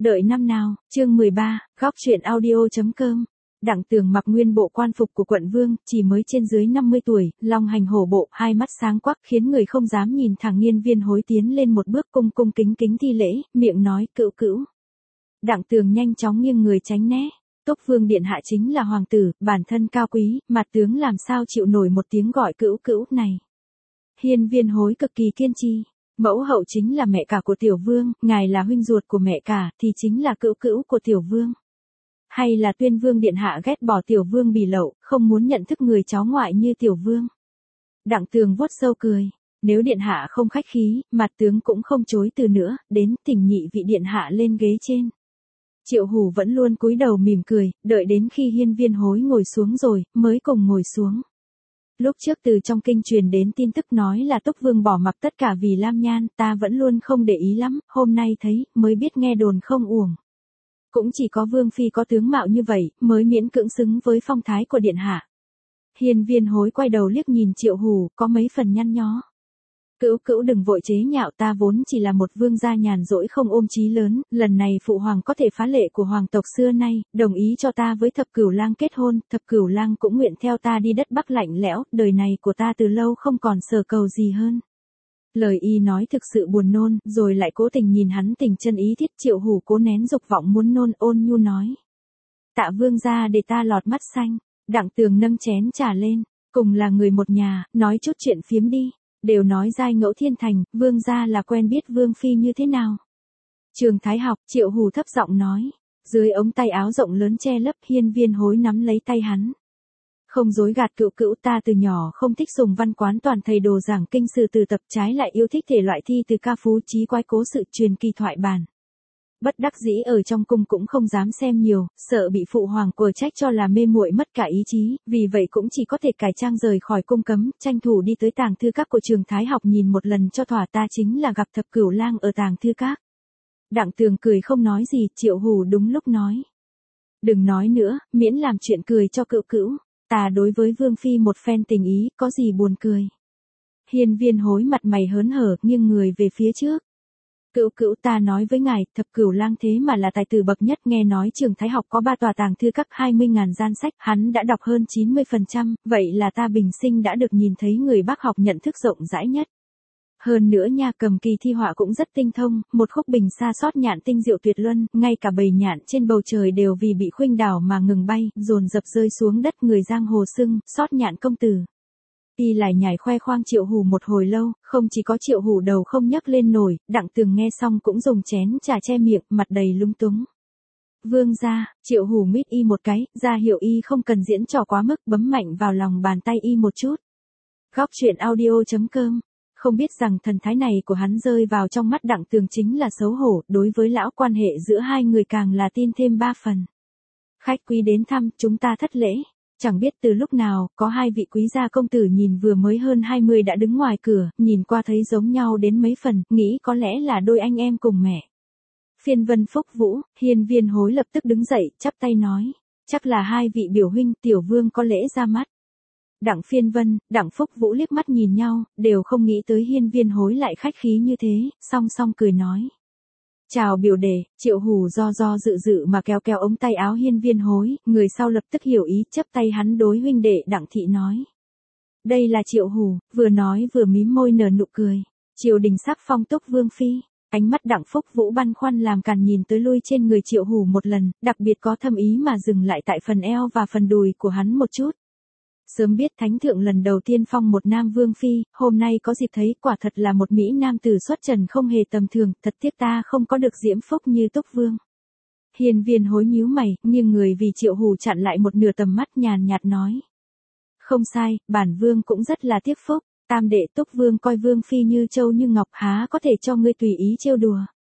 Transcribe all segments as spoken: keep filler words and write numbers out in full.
Đợi năm nào, chương mười ba, góc truyện audio.com. Đặng Tường mặc nguyên bộ quan phục của quận vương, chỉ mới trên dưới năm mươi tuổi, long hành hổ bộ, hai mắt sáng quắc khiến người không dám nhìn thẳng. Hiên Viên Hối tiến lên một bước cung cung kính kính thi lễ, miệng nói cữu cữu. Đặng Tường nhanh chóng nghiêng người tránh né. Túc Vương điện hạ chính là hoàng tử, bản thân cao quý, mặt tướng làm sao chịu nổi một tiếng gọi cữu cữu này. Hiên Viên Hối cực kỳ kiên trì. Mẫu hậu chính là mẹ cả của tiểu vương, ngài là huynh ruột của mẹ cả, thì chính là cữu cữu của tiểu vương. Hay là Tuyên Vương điện hạ ghét bỏ tiểu vương bỉ lậu, không muốn nhận thức người cháu ngoại như tiểu vương. Đặng Tường vuốt râu cười, nếu điện hạ không khách khí, mặt tướng cũng không chối từ nữa, đến thỉnh nhị vị điện hạ lên ghế trên. Triệu Hủ vẫn luôn cúi đầu mỉm cười, đợi đến khi Hiên Viên Hối ngồi xuống rồi, mới cùng ngồi xuống. Lúc trước từ trong kinh truyền đến tin tức nói là Túc Vương bỏ mặc tất cả vì Lam Nhan, ta vẫn luôn không để ý lắm, hôm nay thấy, mới biết nghe đồn không uổng. Cũng chỉ có Vương Phi có tướng mạo như vậy, mới miễn cưỡng xứng với phong thái của điện hạ. Hiên Viên Hối quay đầu liếc nhìn Triệu Hủ, có mấy phần nhăn nhó. Cữu cữu đừng vội chế nhạo, ta vốn chỉ là một vương gia nhàn rỗi không ôm chí lớn, lần này phụ hoàng có thể phá lệ của hoàng tộc xưa nay, đồng ý cho ta với Thập Cửu Lang kết hôn, Thập Cửu Lang cũng nguyện theo ta đi đất Bắc lạnh lẽo, đời này của ta từ lâu không còn sở cầu gì hơn. Lời y nói thực sự buồn nôn, rồi lại cố tình nhìn hắn tình chân ý thiết. Triệu Hủ cố nén dục vọng muốn nôn, ôn nhu nói. Tạ vương gia để ta lọt mắt xanh. Đặng Tường nâng chén trà lên, cùng là người một nhà, nói chút chuyện phiếm đi. Đều nói giai ngẫu thiên thành, vương gia là quen biết vương phi như thế nào. Trường Thái Học, Triệu Hủ thấp giọng nói. Dưới ống tay áo rộng lớn che lấp. Hiên Viên Hối nắm lấy tay hắn. Không dối gạt cữu cữu, ta từ nhỏ không thích sùng văn quán toàn thầy đồ giảng kinh sử từ tập, trái lại yêu thích thể loại thi từ ca phú chí quái cố sự truyền kỳ thoại bản. Bất đắc dĩ ở trong cung cũng không dám xem nhiều, sợ bị phụ hoàng quở trách cho là mê muội mất cả ý chí, vì vậy cũng chỉ có thể cải trang rời khỏi cung cấm, tranh thủ đi tới tàng thư các của Trường Thái Học nhìn một lần cho thỏa. Ta chính là gặp Thập Cửu Lang ở tàng thư các. Đặng Tường cười không nói gì. Triệu Hủ đúng lúc nói. Đừng nói nữa, miễn làm chuyện cười cho cữu cữu. Ta đối với Vương Phi một phen tình ý, có gì buồn cười. Hiên Viên Hối mặt mày hớn hở, nghiêng người về phía trước. Cữu cữu, ta nói với ngài, Thập Cửu Lang thế mà là tài tử bậc nhất, nghe nói Trường Thái Học có ba tòa tàng thư các hai mươi ngàn gian sách, hắn đã đọc hơn chín mươi phần trăm, vậy là ta bình sinh đã được nhìn thấy người bác học nhận thức rộng rãi nhất. Hơn nữa nha, cầm kỳ thi họa cũng rất tinh thông, một khúc bình sa sót nhạn tinh diệu tuyệt luân, ngay cả bầy nhạn trên bầu trời đều vì bị khuynh đảo mà ngừng bay, dồn dập rơi xuống đất. Người giang hồ xưng, sót nhạn công tử. Y lại nhảy khoe khoang Triệu Hủ một hồi lâu, không chỉ có Triệu Hủ đầu không nhấc lên nổi, Đặng Tường nghe xong cũng dùng chén trà che miệng, mặt đầy lung túng. Vương gia, Triệu Hủ mít y một cái, ra hiệu y không cần diễn trò quá mức, bấm mạnh vào lòng bàn tay y một chút. Góc truyện audio.com. Không biết rằng thần thái này của hắn rơi vào trong mắt Đặng Tường chính là xấu hổ, đối với lão quan hệ giữa hai người càng là tin thêm ba phần. Khách quý đến thăm, chúng ta thất lễ. Chẳng biết từ lúc nào, có hai vị quý gia công tử nhìn vừa mới hơn hai mươi đã đứng ngoài cửa, nhìn qua thấy giống nhau đến mấy phần, nghĩ có lẽ là đôi anh em cùng mẹ. Phiên Vân Phúc Vũ. Hiên Viên Hối lập tức đứng dậy, chắp tay nói. Chắc là hai vị biểu huynh, tiểu vương có lễ ra mắt. Đặng Phiên Vân, Đặng Phúc Vũ liếc mắt nhìn nhau, đều không nghĩ tới Hiên Viên Hối lại khách khí như thế, song song cười nói. Chào biểu đệ. Triệu Hủ do do dự dự mà kéo kéo ống tay áo Hiên Viên Hối, người sau lập tức hiểu ý, chấp tay hắn đối huynh đệ Đặng thị nói. Đây là Triệu Hủ, vừa nói vừa mím môi nở nụ cười. Triều đình sắc phong Túc Vương Phi. Ánh mắt Đặng Phúc Vũ băn khoăn làm càn nhìn tới lui trên người Triệu Hủ một lần, đặc biệt có thâm ý mà dừng lại tại phần eo và phần đùi của hắn một chút. Sớm biết thánh thượng lần đầu tiên phong một nam vương phi, hôm nay có dịp thấy, quả thật là một mỹ nam tử xuất trần không hề tầm thường, thật tiếc ta không có được diễm phúc như Túc Vương. Hiên Viên Hối nhíu mày, nghiêng người vì Triệu Hủ chặn lại một nửa tầm mắt, nhàn nhạt nói. Không sai, bản vương cũng rất là tiếc phúc, tam đệ Túc Vương coi vương phi như châu như ngọc, há có thể cho ngươi tùy ý trêu đùa.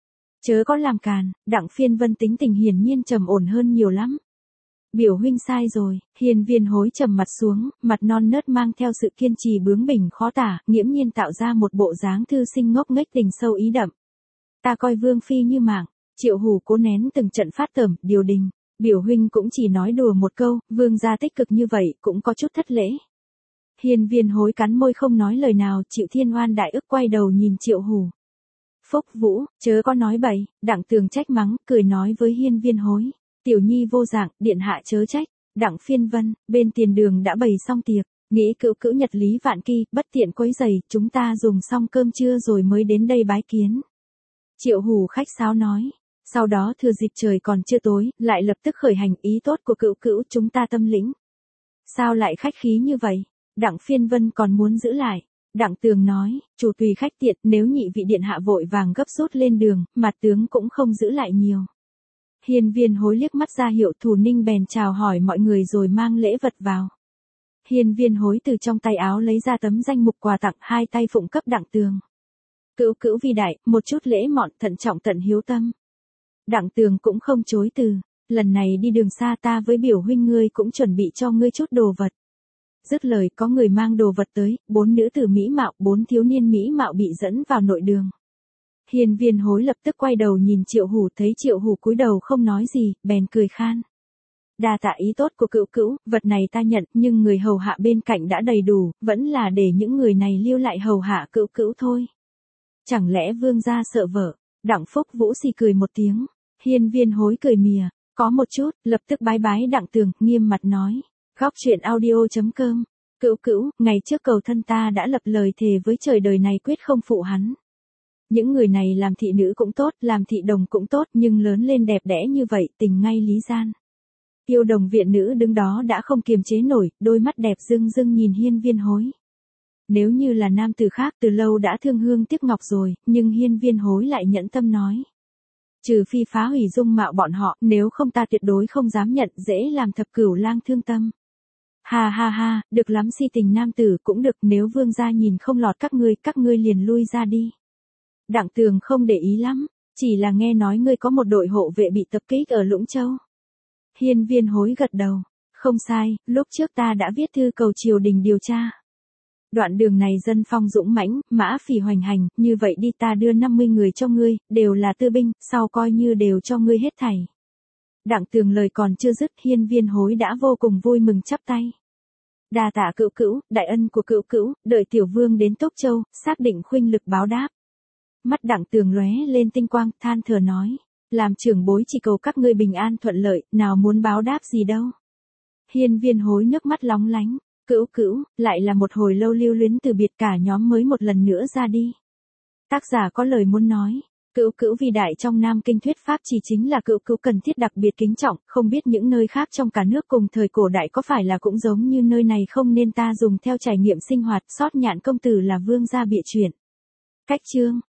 Chớ có làm càn. Đặng Phiên Vân tính tình hiển nhiên trầm ổn hơn nhiều lắm. Biểu huynh sai rồi. Hiên Viên Hối trầm mặt xuống, mặt non nớt mang theo sự kiên trì bướng bỉnh khó tả, nghiễm nhiên tạo ra một bộ dáng thư sinh ngốc nghếch tình sâu ý đậm. Ta coi vương phi như mạng. Triệu Hủ cố nén từng trận phát tởm, điều đình. Biểu huynh cũng chỉ nói đùa một câu, vương gia tích cực như vậy, cũng có chút thất lễ. Hiên Viên Hối cắn môi không nói lời nào, chịu thiên oan đại ức quay đầu nhìn Triệu Hủ. Phúc Vũ, chớ có nói bậy, Đặng Tường trách mắng, cười nói với Hiên Viên Hối. Tiểu nhi vô dạng, điện hạ chớ trách. Đặng Phiên Vân, bên tiền đường đã bày xong tiệc, nghĩ cữu cữu nhật lý vạn kỳ, bất tiện quấy rầy, chúng ta dùng xong cơm trưa rồi mới đến đây bái kiến. Triệu Hủ khách sáo nói. Sau đó thừa dịp trời còn chưa tối, lại lập tức khởi hành, ý tốt của cữu cữu chúng ta tâm lĩnh. Sao lại khách khí như vậy? Đặng Phiên Vân còn muốn giữ lại. Đặng Tường nói, chủ tùy khách tiện, nếu nhị vị điện hạ vội vàng gấp rút lên đường, mặt tướng cũng không giữ lại nhiều. Hiên Viên Hối liếc mắt ra hiệu, Thủ Ninh bèn chào hỏi mọi người rồi mang lễ vật vào. Hiên Viên Hối từ trong tay áo lấy ra tấm danh mục quà tặng, hai tay phụng cấp Đặng Tường. Cữu cữu vi đại, một chút lễ mọn, thận trọng tận hiếu tâm. Đặng Tường cũng không chối từ, lần này đi đường xa ta với biểu huynh ngươi cũng chuẩn bị cho ngươi chút đồ vật. Dứt lời có người mang đồ vật tới, bốn nữ tử mỹ mạo, bốn thiếu niên mỹ mạo bị dẫn vào nội đường. Hiên Viên Hối lập tức quay đầu nhìn Triệu Hủ, thấy Triệu Hủ cúi đầu không nói gì, bèn cười khan. Đa tạ ý tốt của cữu cữu, vật này ta nhận, nhưng người hầu hạ bên cạnh đã đầy đủ, vẫn là để những người này lưu lại hầu hạ cữu cữu thôi. Chẳng lẽ vương gia sợ vợ? Đặng Phúc Vũ xì cười một tiếng. Hiên Viên Hối cười mỉa, có một chút, lập tức bái bái Đặng Tường, nghiêm mặt nói. Góc truyện audio chấm com. Cữu cữu, ngày trước cầu thân ta đã lập lời thề với trời đời này quyết không phụ hắn. Những người này làm thị nữ cũng tốt, làm thị đồng cũng tốt, nhưng lớn lên đẹp đẽ như vậy, tình ngay lý gian. Yêu đồng viện nữ đứng đó đã không kiềm chế nổi, đôi mắt đẹp rưng rưng nhìn Hiên Viên Hối. Nếu như là nam tử khác từ lâu đã thương hương tiếc ngọc rồi, nhưng Hiên Viên Hối lại nhẫn tâm nói. Trừ phi phá hủy dung mạo bọn họ, nếu không ta tuyệt đối không dám nhận, dễ làm thập cửu lang thương tâm. Ha ha ha, được lắm, si tình nam tử cũng được, nếu vương gia nhìn không lọt các ngươi, các ngươi liền lui ra đi. Đặng Tường không để ý lắm, chỉ là nghe nói ngươi có một đội hộ vệ bị tập kích ở Lũng Châu. Hiên Viên Hối gật đầu, không sai, lúc trước ta đã viết thư cầu triều đình điều tra. Đoạn đường này dân phong dũng mãnh, mã phỉ hoành hành, như vậy đi ta đưa năm mươi người cho ngươi, đều là tư binh, sau coi như đều cho ngươi hết thảy. Đặng Tường lời còn chưa dứt, Hiên Viên Hối đã vô cùng vui mừng chắp tay. Đa tạ cữu cữu, đại ân của cữu cữu, đợi tiểu vương đến Tốc Châu, xác định khuynh lực báo đáp. Mắt Đặng Tường lóe lên tinh quang, than thở nói, làm trưởng bối chỉ cầu các ngươi bình an thuận lợi, nào muốn báo đáp gì đâu. Hiên Viên Hối nước mắt lóng lánh, cữu cữu, lại là một hồi lâu lưu luyến từ biệt, cả nhóm mới một lần nữa ra đi. Tác giả có lời muốn nói, cữu cữu vi đại trong Nam Kinh thuyết pháp chỉ chính là cữu cữu cần thiết đặc biệt kính trọng, không biết những nơi khác trong cả nước cùng thời cổ đại có phải là cũng giống như nơi này không, nên ta dùng theo trải nghiệm sinh hoạt, Sót Nhạn công tử là vương gia bịa chuyện. Cách chương